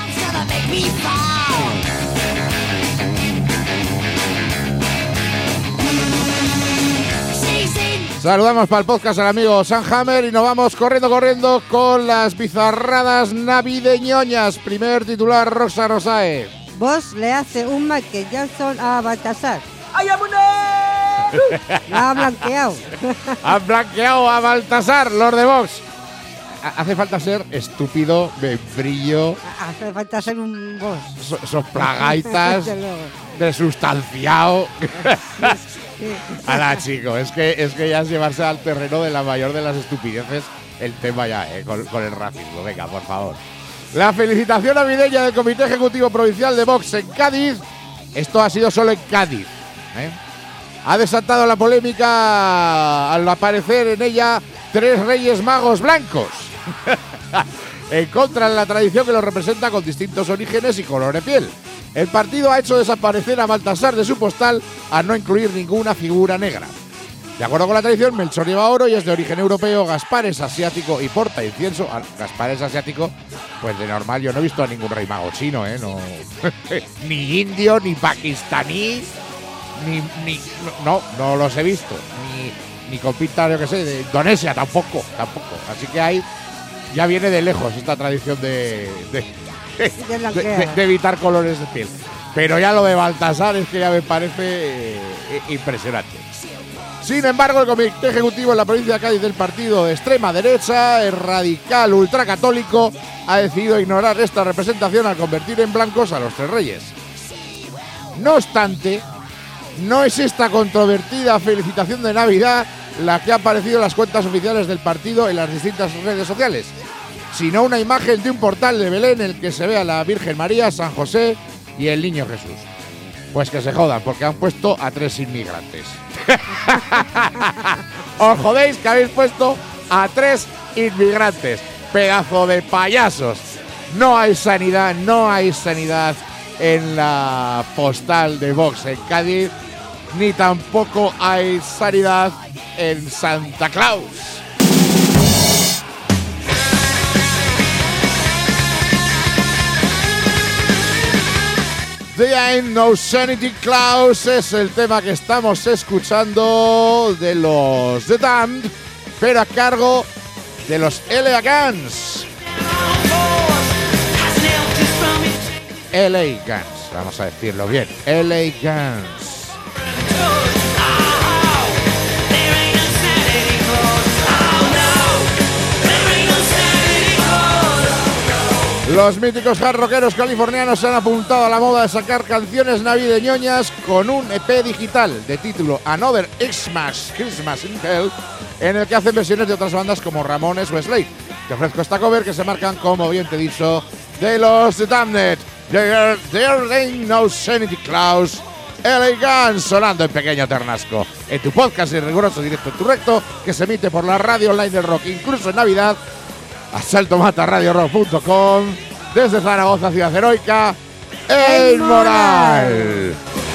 Saludamos para el podcast al amigo Sanhammer y nos vamos corriendo con las bizarradas navideñoñas. Primer titular, Rosa Rosae. Vos le hace un Michael Jackson a Baltasar. ¡Ay, vámonos! La ha blanqueado. Han blanqueado a Baltasar, los de Vox. Hace falta ser estúpido, de brillo. Hace falta ser un boss. Soplagaitas, desustanciado. Ala, chico, es que ya es llevarse al terreno de la mayor de las estupideces el tema ya, con el racismo. Venga, por favor. La felicitación navideña del Comité Ejecutivo Provincial de Vox en Cádiz. Esto ha sido solo en Cádiz. Ha desatado la polémica al aparecer en ella 3 Reyes Magos blancos. En contra de la tradición que los representa con distintos orígenes y color de piel. El partido ha hecho desaparecer a Baltasar de su postal al no incluir ninguna figura negra. De acuerdo con la tradición, Melchor lleva oro y es de origen europeo, Gaspar es asiático y porta incienso. Gaspar es asiático, pues de normal yo no he visto a ningún rey mago chino, no. Ni indio, ni pakistaní, no los he visto. Ni con pinta, yo que sé, de Indonesia tampoco. Así que ahí ya viene de lejos esta tradición de evitar colores de piel. Pero ya lo de Baltasar es que ya me parece impresionante. Sin embargo, el Comité Ejecutivo en la provincia de Cádiz del partido de extrema derecha, el radical ultracatólico, ha decidido ignorar esta representación al convertir en blancos a los 3 reyes. No obstante, no es esta controvertida felicitación de Navidad la que ha aparecido en las cuentas oficiales del partido en las distintas redes sociales, sino una imagen de un portal de Belén en el que se ve a la Virgen María, San José y el Niño Jesús. Pues que se jodan, porque han puesto a 3 inmigrantes. Os jodéis que habéis puesto a 3 inmigrantes. Pedazo de payasos. No hay sanidad en la postal de Vox en Cádiz, ni tampoco hay sanidad en Santa Claus. There Ain't No Sanity Claus es el tema que estamos escuchando de los The Damned, pero a cargo de los LA Guns. LA Guns, vamos a decirlo bien. LA Guns. Los míticos hard rockeros californianos se han apuntado a la moda de sacar canciones navideñoñas con un EP digital de título Another Xmas Christmas in Hell, en el que hacen versiones de otras bandas como Ramones o Slade. Te ofrezco esta cover que se marcan, como bien te he dicho, de los The Damned. There Ain't No Sanity Claus. LA Guns sonando en pequeño ternasco. En tu podcast en riguroso directo en tu recto, que se emite por la radio online del rock, incluso en Navidad. asaltomataradiorock.com. Desde Zaragoza, ciudad heroica, El Moral.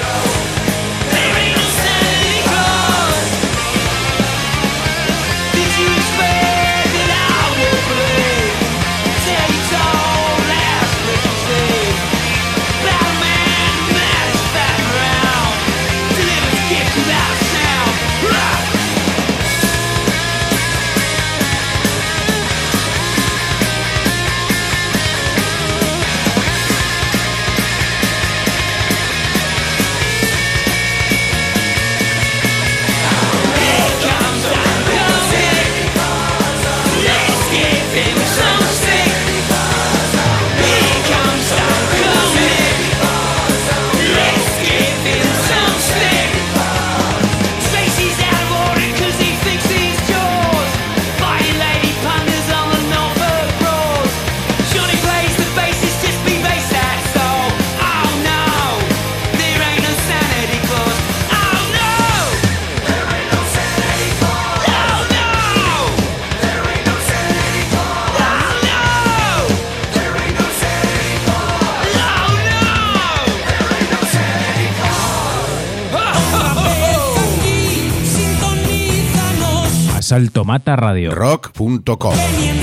Saltomata Radio Rock.com.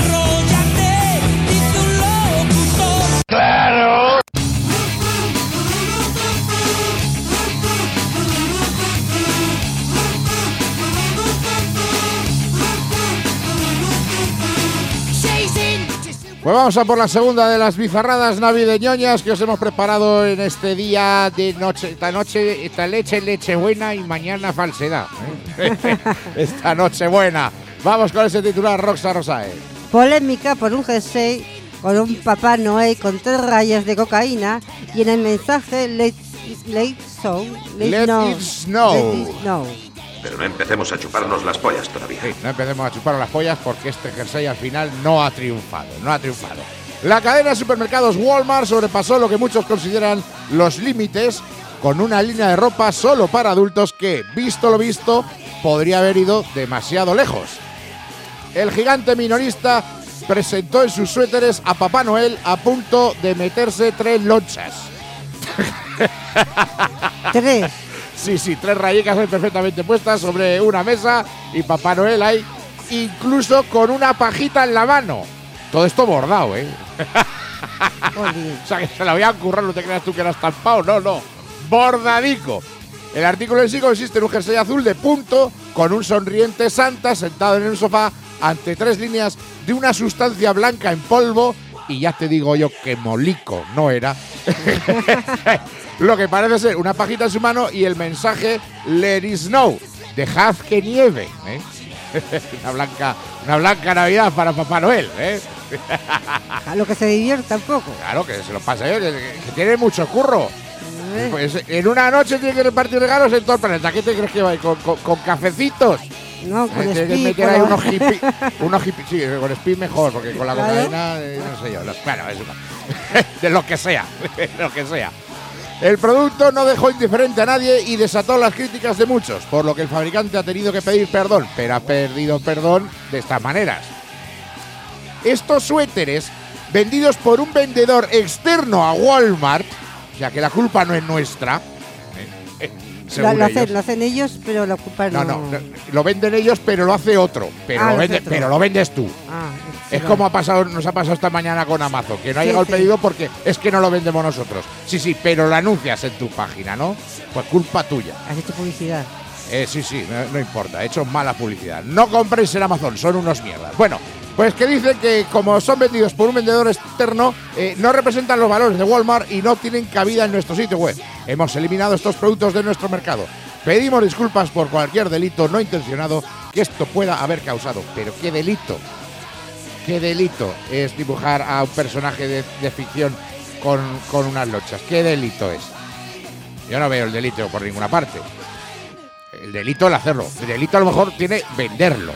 ¡Claro! Pues vamos a por la segunda de las bizarradas navideñoñas que os hemos preparado en este día de noche, esta leche buena y mañana falsedad. Esta noche buena. Vamos con ese titular, Roxa Rosae. Polémica por un jersey con un Papá Noel con 3 rayas de cocaína y en el mensaje Let it snow. Pero no empecemos a chuparnos las pollas todavía. Sí, no empecemos a chuparnos las pollas porque este jersey al final no ha triunfado. La cadena de supermercados Walmart sobrepasó lo que muchos consideran los límites con una línea de ropa solo para adultos que, visto lo visto, podría haber ido demasiado lejos. El gigante minorista presentó en sus suéteres a Papá Noel a punto de meterse 3 lonchas. 3. Sí, 3 rayicas ahí perfectamente puestas sobre una mesa y Papá Noel ahí, incluso con una pajita en la mano. Todo esto bordado, ¿eh? O sea, que se la habían currado, no te creas tú que era estampado, no. Bordadico. El artículo en sí consiste en un jersey azul de punto con un sonriente Santa sentado en un sofá ante 3 líneas de una sustancia blanca en polvo y ya te digo yo que molico no era. Lo que parece ser una pajita en su mano y el mensaje Let it snow, dejad que nieve, ¿eh? una blanca Navidad para Papá Noel, ¿eh? A lo que se divierta un poco. Claro, que se lo pasa yo, que tiene mucho curro. Pues en una noche tiene que repartir regalos en todo el planeta. ¿Qué te crees que va a ir? ¿Con cafecitos? No, con Tiene que meter ahí unos hippies, sí, con speed mejor, porque con la cocaína, no sé yo. Bueno, es de lo que sea, El producto no dejó indiferente a nadie y desató las críticas de muchos, por lo que el fabricante ha tenido que pedir perdón, pero ha pedido perdón de estas maneras. Estos suéteres, vendidos por un vendedor externo a Walmart, o sea que la culpa no es nuestra, lo hacen ellos, pero la culpa no, lo venden ellos, pero lo hace otro, pero lo vendes tú. Es como nos ha pasado esta mañana con Amazon, que no ha llegado el pedido porque es que no lo vendemos nosotros. Sí, pero lo anuncias en tu página, ¿no? Pues culpa tuya. ¿Has hecho publicidad? Sí, no importa, he hecho mala publicidad. No compréis en Amazon, son unos mierdas. Bueno, pues que dicen que como son vendidos por un vendedor externo, no representan los valores de Walmart y no tienen cabida en nuestro sitio web. Hemos eliminado estos productos de nuestro mercado. Pedimos disculpas por cualquier delito no intencionado que esto pueda haber causado. Pero ¿qué delito? ¿Qué delito es dibujar a un personaje de ficción con unas lochas? ¿Qué delito es? Yo no veo el delito por ninguna parte. El delito es hacerlo. El delito a lo mejor tiene venderlo.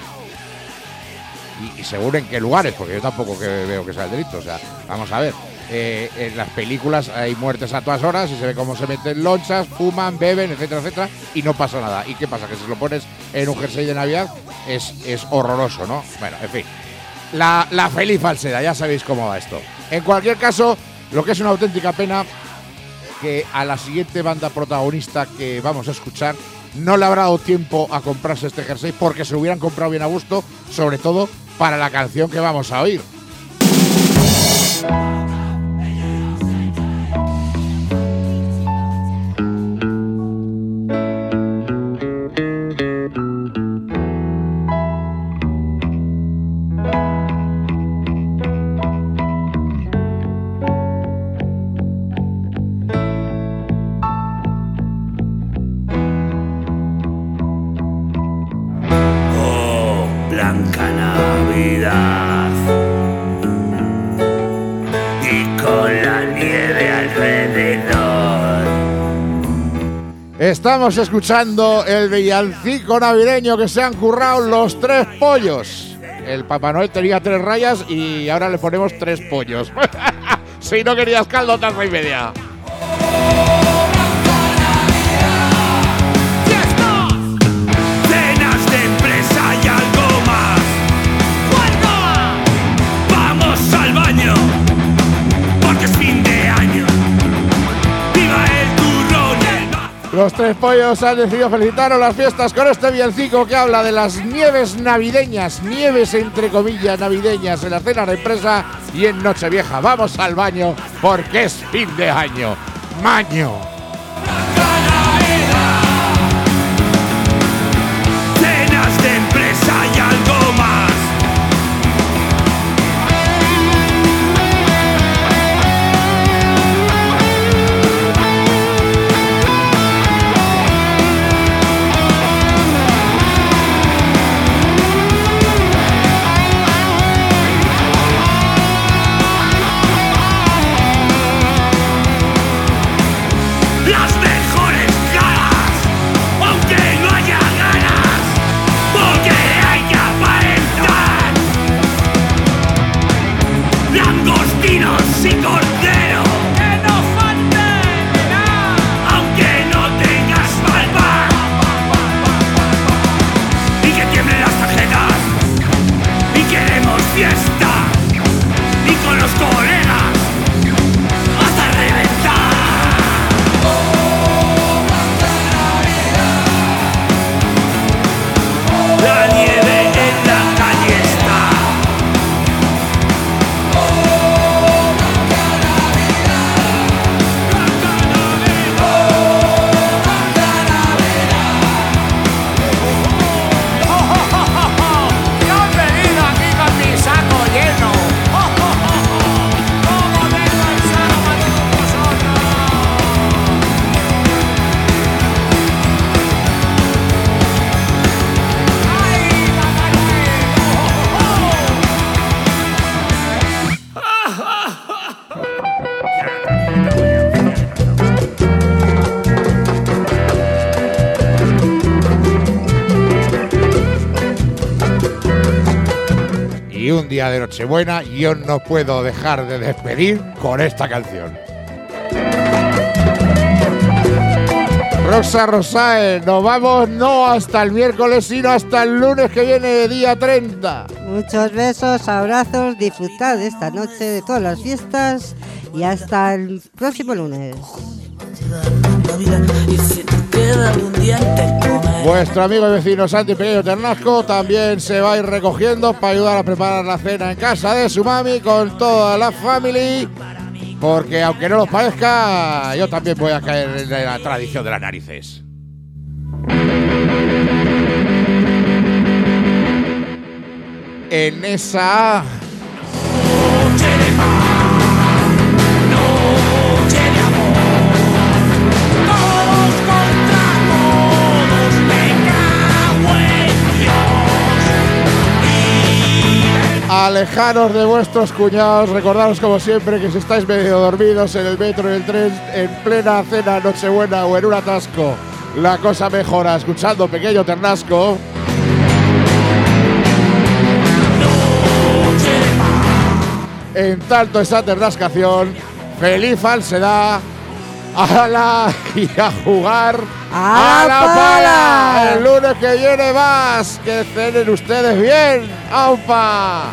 Y según en qué lugares, porque yo tampoco veo que sea el delito. O sea, vamos a ver. En las películas hay muertes a todas horas y se ve cómo se meten lonchas, fuman, beben, etcétera, etcétera, y no pasa nada. ¿Y qué pasa? Que si lo pones en un jersey de Navidad es horroroso, ¿no? Bueno, en fin. La feliz falsedad, ya sabéis cómo va esto. En cualquier caso, lo que es una auténtica pena que a la siguiente banda protagonista que vamos a escuchar no le habrá dado tiempo a comprarse este jersey porque se lo hubieran comprado bien a gusto, sobre todo para la canción que vamos a oír. Blanca Navidad y con la nieve alrededor. Estamos escuchando el villancico navideño que se han currado los 3 pollos. El Papá Noel tenía 3 rayas y ahora le ponemos 3 pollos. Si no querías caldo, taza y media. Los 3 pollos han decidido felicitaros las fiestas con este villancico que habla de las nieves navideñas, nieves entre comillas navideñas en la cena de empresa y en Nochevieja. Vamos al baño porque es fin de año. Maño. Cenas de empresa y algo más. Y un día de Nochebuena yo no puedo dejar de despedir con esta canción. Rosa Rosae, nos vamos no hasta el miércoles, sino hasta el lunes que viene, día 30. Muchos besos, abrazos, disfrutad de esta noche, de todas las fiestas y hasta el próximo lunes. Vuestro amigo y vecino Santi Pequeño Ternasco también se va a ir recogiendo para ayudar a preparar la cena en casa de su mami con toda la family, porque aunque no los parezca, yo también voy a caer en la tradición de las narices. En esa... Alejaros de vuestros cuñados, recordaros como siempre que si estáis medio dormidos en el metro, en el tren, en plena cena, nochebuena o en un atasco, la cosa mejora escuchando Pequeño Ternasco. En tanto esa ternascación, feliz falsedad, ¡ala! Y a jugar a la pala. El lunes que viene más, que cenen ustedes bien. ¡Aupa!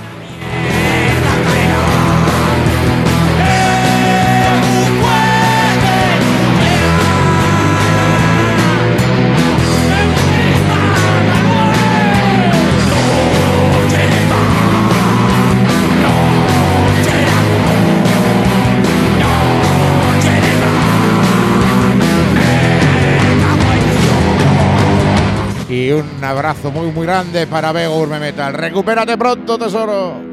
Y un abrazo muy muy grande para Vego Urme Metal. ¡Recupérate pronto, tesoro!